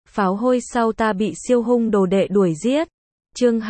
Pháo hôi sau ta bị siêu hung đồ đệ đuổi giết. Chương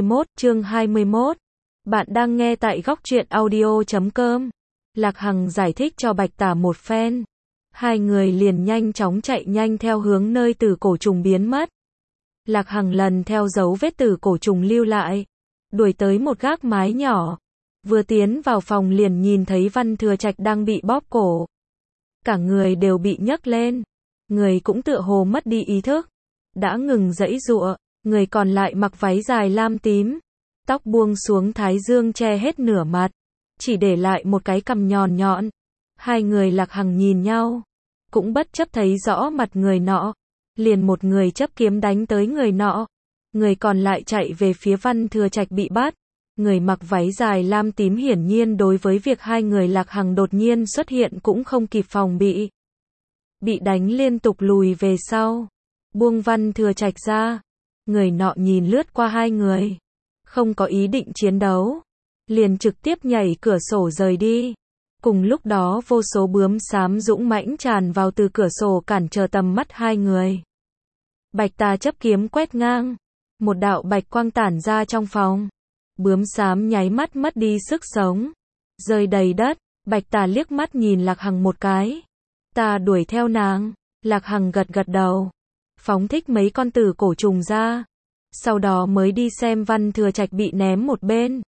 21. Bạn đang nghe tại góc truyện audio.com. Lạc Hằng giải thích cho Bạch Tà một phen. Hai người liền nhanh chóng chạy nhanh theo hướng nơi tử cổ trùng biến mất. Lạc Hằng lần theo dấu vết tử cổ trùng lưu lại, đuổi tới một gác mái nhỏ. Vừa tiến vào phòng liền nhìn thấy Văn Thừa Trạch đang bị bóp cổ. Cả người đều bị nhấc lên. Người cũng tựa hồ mất đi ý thức. Đã ngừng giãy giụa. Người còn lại mặc váy dài lam tím. Tóc buông xuống thái dương che hết nửa mặt. Chỉ để lại một cái cằm nhọn nhọn. Hai người Lạc Hằng nhìn nhau. Cũng bất chấp thấy rõ mặt người nọ. Liền một người chấp kiếm đánh tới người nọ. Người còn lại chạy về phía Văn Thừa Trạch bị bắt. Người mặc váy dài lam tím hiển nhiên đối với việc hai người Lạc Hằng đột nhiên xuất hiện cũng không kịp phòng bị. Bị đánh liên tục lùi về sau. Buông Văn Thừa Trạch ra. Người nọ nhìn lướt qua hai người. Không có ý định chiến đấu. Liền trực tiếp nhảy cửa sổ rời đi. Cùng lúc đó vô số bướm xám dũng mãnh tràn vào từ cửa sổ cản trở tầm mắt hai người. Bạch Tà chấp kiếm quét ngang. Một đạo bạch quang tản ra trong phòng. Bướm xám nháy mắt mất đi sức sống. Rơi đầy đất. Bạch Tà liếc mắt nhìn Lạc Hằng một cái. Ta đuổi theo nàng. Lạc Hằng gật gật đầu. Phóng thích mấy con tử cổ trùng ra. Sau đó mới đi xem Văn Thừa Trạch bị ném một bên.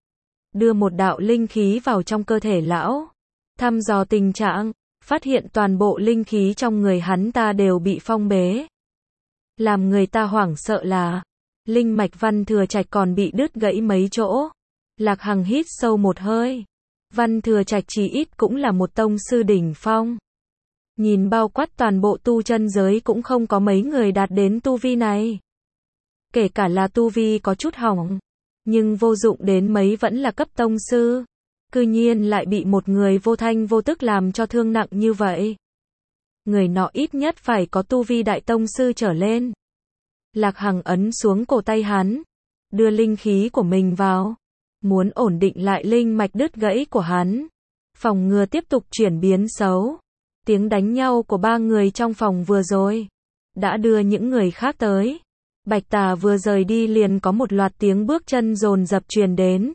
Đưa một đạo linh khí vào trong cơ thể lão. Thăm dò tình trạng. Phát hiện toàn bộ linh khí trong người hắn ta đều bị phong bế. Làm người ta hoảng sợ là linh mạch Văn Thừa Trạch còn bị đứt gãy mấy chỗ. Lạc Hằng hít sâu một hơi. Văn Thừa Trạch chỉ ít cũng là một tông sư đỉnh phong. Nhìn bao quát toàn bộ tu chân giới cũng không có mấy người đạt đến tu vi này. Kể cả là tu vi có chút hỏng, nhưng vô dụng đến mấy vẫn là cấp tông sư. Cư nhiên lại bị một người vô thanh vô tức làm cho thương nặng như vậy. Người nọ ít nhất phải có tu vi đại tông sư trở lên. Lạc Hằng ấn xuống cổ tay hắn, đưa linh khí của mình vào, muốn ổn định lại linh mạch đứt gãy của hắn, phòng ngừa tiếp tục chuyển biến xấu. Tiếng đánh nhau của ba người trong phòng vừa rồi đã đưa những người khác tới. Bạch Tà vừa rời đi liền có một loạt tiếng bước chân dồn dập truyền đến.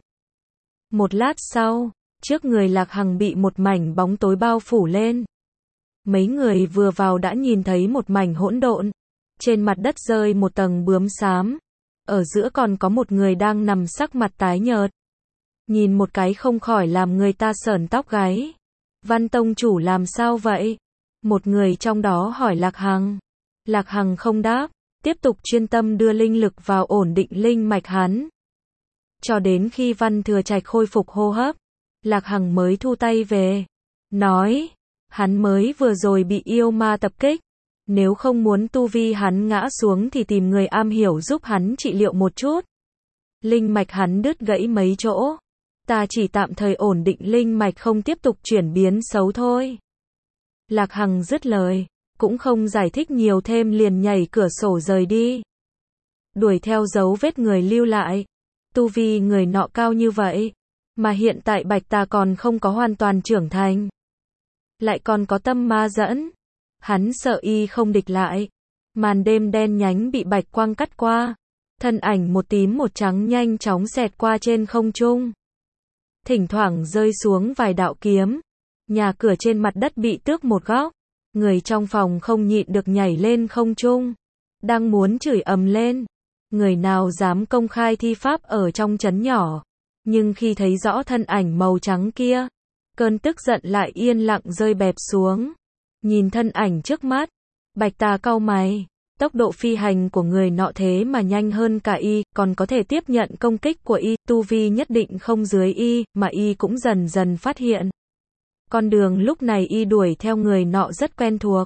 Một lát sau, trước người Lạc Hằng bị một mảnh bóng tối bao phủ lên. Mấy người vừa vào đã nhìn thấy một mảnh hỗn độn. Trên mặt đất rơi một tầng bướm xám. Ở giữa còn có một người đang nằm sắc mặt tái nhợt. Nhìn một cái không khỏi làm người ta sởn tóc gáy. Văn tông chủ làm sao vậy? Một người trong đó hỏi Lạc Hằng. Lạc Hằng không đáp, tiếp tục chuyên tâm đưa linh lực vào ổn định linh mạch hắn. Cho đến khi Văn Thừa Trạch khôi phục hô hấp, Lạc Hằng mới thu tay về. Nói, hắn mới vừa rồi bị yêu ma tập kích. Nếu không muốn tu vi hắn ngã xuống thì tìm người am hiểu giúp hắn trị liệu một chút. Linh mạch hắn đứt gãy mấy chỗ. Ta chỉ tạm thời ổn định linh mạch không tiếp tục chuyển biến xấu thôi. Lạc Hằng dứt lời, cũng không giải thích nhiều thêm liền nhảy cửa sổ rời đi. Đuổi theo dấu vết người lưu lại. Tu vi người nọ cao như vậy, mà hiện tại Bạch Tà còn không có hoàn toàn trưởng thành. Lại còn có tâm ma dẫn. Hắn sợ y không địch lại. Màn đêm đen nhánh bị bạch quang cắt qua. Thân ảnh một tím một trắng nhanh chóng xẹt qua trên không trung. Thỉnh thoảng rơi xuống vài đạo kiếm. Nhà cửa trên mặt đất bị tước một góc. Người trong phòng không nhịn được nhảy lên không trung. Đang muốn chửi ầm lên. Người nào dám công khai thi pháp ở trong trấn nhỏ. Nhưng khi thấy rõ thân ảnh màu trắng kia, cơn tức giận lại yên lặng rơi bẹp xuống. Nhìn thân ảnh trước mắt, Bạch Tà cau mày. Tốc độ phi hành của người nọ thế mà nhanh hơn cả y, còn có thể tiếp nhận công kích của y, tu vi nhất định không dưới y, mà y cũng dần dần phát hiện. Con đường lúc này y đuổi theo người nọ rất quen thuộc.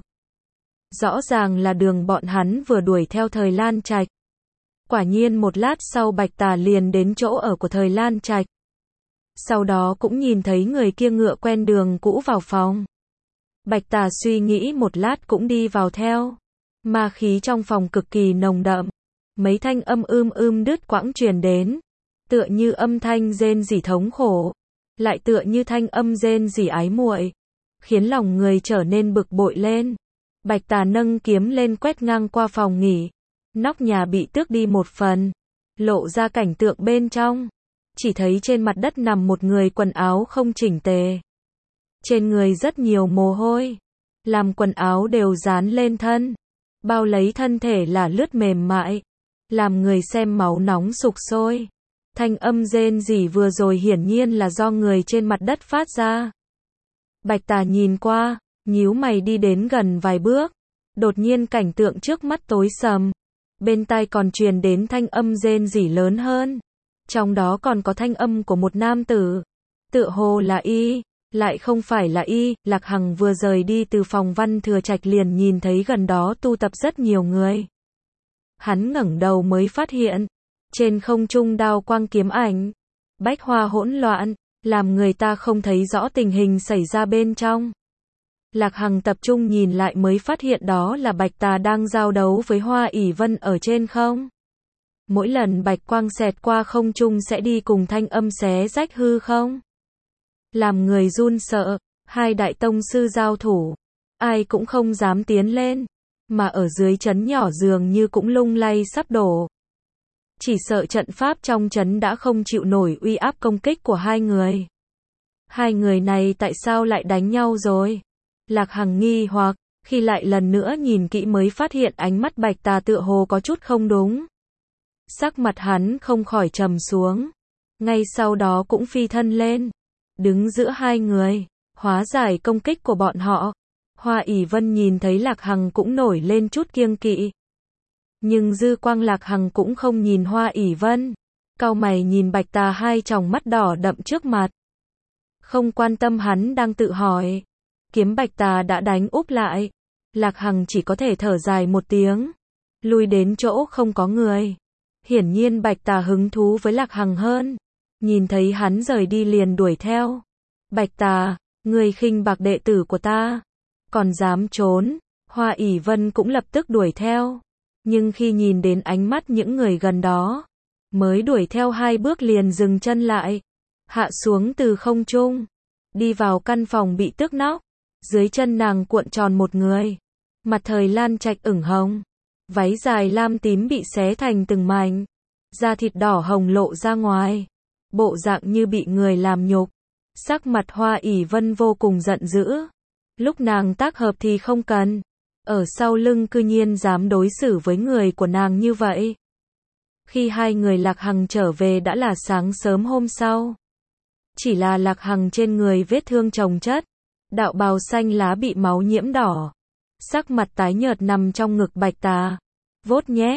Rõ ràng là đường bọn hắn vừa đuổi theo Thời Lan Trạch. Quả nhiên một lát sau Bạch Tà liền đến chỗ ở của Thời Lan Trạch. Sau đó cũng nhìn thấy người kia ngựa quen đường cũ vào phòng. Bạch Tà suy nghĩ một lát cũng đi vào theo. Ma khí trong phòng cực kỳ nồng đậm. Mấy thanh âm đứt quãng truyền đến. Tựa như âm thanh rên rỉ thống khổ. Lại tựa như thanh âm rên rỉ ái muội. Khiến lòng người trở nên bực bội lên. Bạch Tà nâng kiếm lên quét ngang qua phòng nghỉ. Nóc nhà bị tước đi một phần, lộ ra cảnh tượng bên trong. Chỉ thấy trên mặt đất nằm một người quần áo không chỉnh tề. Trên người rất nhiều mồ hôi. Làm quần áo đều dán lên thân. Bao lấy thân thể là lướt mềm mại. Làm người xem máu nóng sục sôi. Thanh âm rên rỉ vừa rồi hiển nhiên là do người trên mặt đất phát ra. Bạch Tà nhìn qua, nhíu mày đi đến gần vài bước. Đột nhiên cảnh tượng trước mắt tối sầm. Bên tai còn truyền đến thanh âm rên rỉ lớn hơn. Trong đó còn có thanh âm của một nam tử. Tựa hồ là y, lại không phải là y. Lạc Hằng vừa rời đi từ phòng Văn Thừa Trạch liền nhìn thấy gần đó tu tập rất nhiều người. Hắn ngẩng đầu mới phát hiện, trên không trung đao quang kiếm ảnh, bách hoa hỗn loạn, làm người ta không thấy rõ tình hình xảy ra bên trong. Lạc Hằng tập trung nhìn lại mới phát hiện đó là Bạch Tà đang giao đấu với Hoa ỷ Vân ở trên không. Mỗi lần bạch quang xẹt qua không trung sẽ đi cùng thanh âm xé rách hư không. Làm người run sợ, hai đại tông sư giao thủ, ai cũng không dám tiến lên, mà ở dưới trấn nhỏ dường như cũng lung lay sắp đổ. Chỉ sợ trận pháp trong trấn đã không chịu nổi uy áp công kích của hai người. Hai người này tại sao lại đánh nhau rồi? Lạc Hằng nghi hoặc, khi lại lần nữa nhìn kỹ mới phát hiện ánh mắt Bạch Tà tựa hồ có chút không đúng. Sắc mặt hắn không khỏi trầm xuống. Ngay sau đó cũng phi thân lên, đứng giữa hai người, hóa giải công kích của bọn họ. Hoa ỷ Vân nhìn thấy Lạc Hằng cũng nổi lên chút kiêng kỵ. Nhưng dư quang Lạc Hằng cũng không nhìn Hoa ỷ Vân. Cau mày nhìn Bạch Tà hai tròng mắt đỏ đậm trước mặt. Không quan tâm hắn đang tự hỏi. Kiếm Bạch Tà đã đánh úp lại. Lạc Hằng chỉ có thể thở dài một tiếng. Lui đến chỗ không có người. Hiển nhiên Bạch Tà hứng thú với Lạc Hằng hơn. Nhìn thấy hắn rời đi liền đuổi theo. Bạch Tà, ngươi khinh bạc đệ tử của ta. Còn dám trốn. Hoa ỷ Vân cũng lập tức đuổi theo. Nhưng khi nhìn đến ánh mắt những người gần đó, mới đuổi theo hai bước liền dừng chân lại. Hạ xuống từ không trung. Đi vào căn phòng bị tước nóc. Dưới chân nàng cuộn tròn một người. Mặt Thời Lan Trạch ửng hồng. Váy dài lam tím bị xé thành từng mảnh. Da thịt đỏ hồng lộ ra ngoài. Bộ dạng như bị người làm nhục. Sắc mặt Hoa ỷ Vân vô cùng giận dữ. Lúc nàng tác hợp thì không cần. Ở sau lưng cư nhiên dám đối xử với người của nàng như vậy. Khi hai người Lạc Hằng trở về đã là sáng sớm hôm sau. Chỉ là Lạc Hằng trên người vết thương chồng chất. Đạo bào xanh lá bị máu nhiễm đỏ. Sắc mặt tái nhợt nằm trong ngực Bạch Tà. Vốt nhé.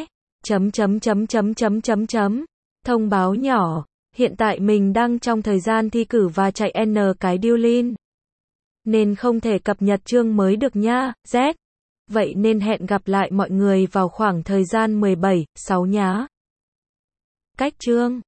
Thông báo nhỏ. Hiện tại mình đang trong thời gian thi cử và chạy N cái điêu lin. Nên không thể cập nhật chương mới được nha, Z. Vậy nên hẹn gặp lại mọi người vào khoảng thời gian 17/6 nhá. Cách chương